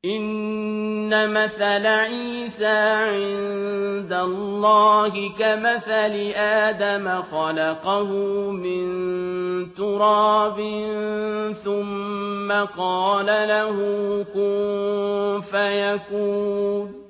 إِنَّ مَثَلَ عِيسَىٰ عِندَ اللَّهِ كَمَثَلِ آدَمَ خَلَقَهُ مِن تُرَابٍ ثُمَّ قَالَ لَهُ كُن فَيَكُونُ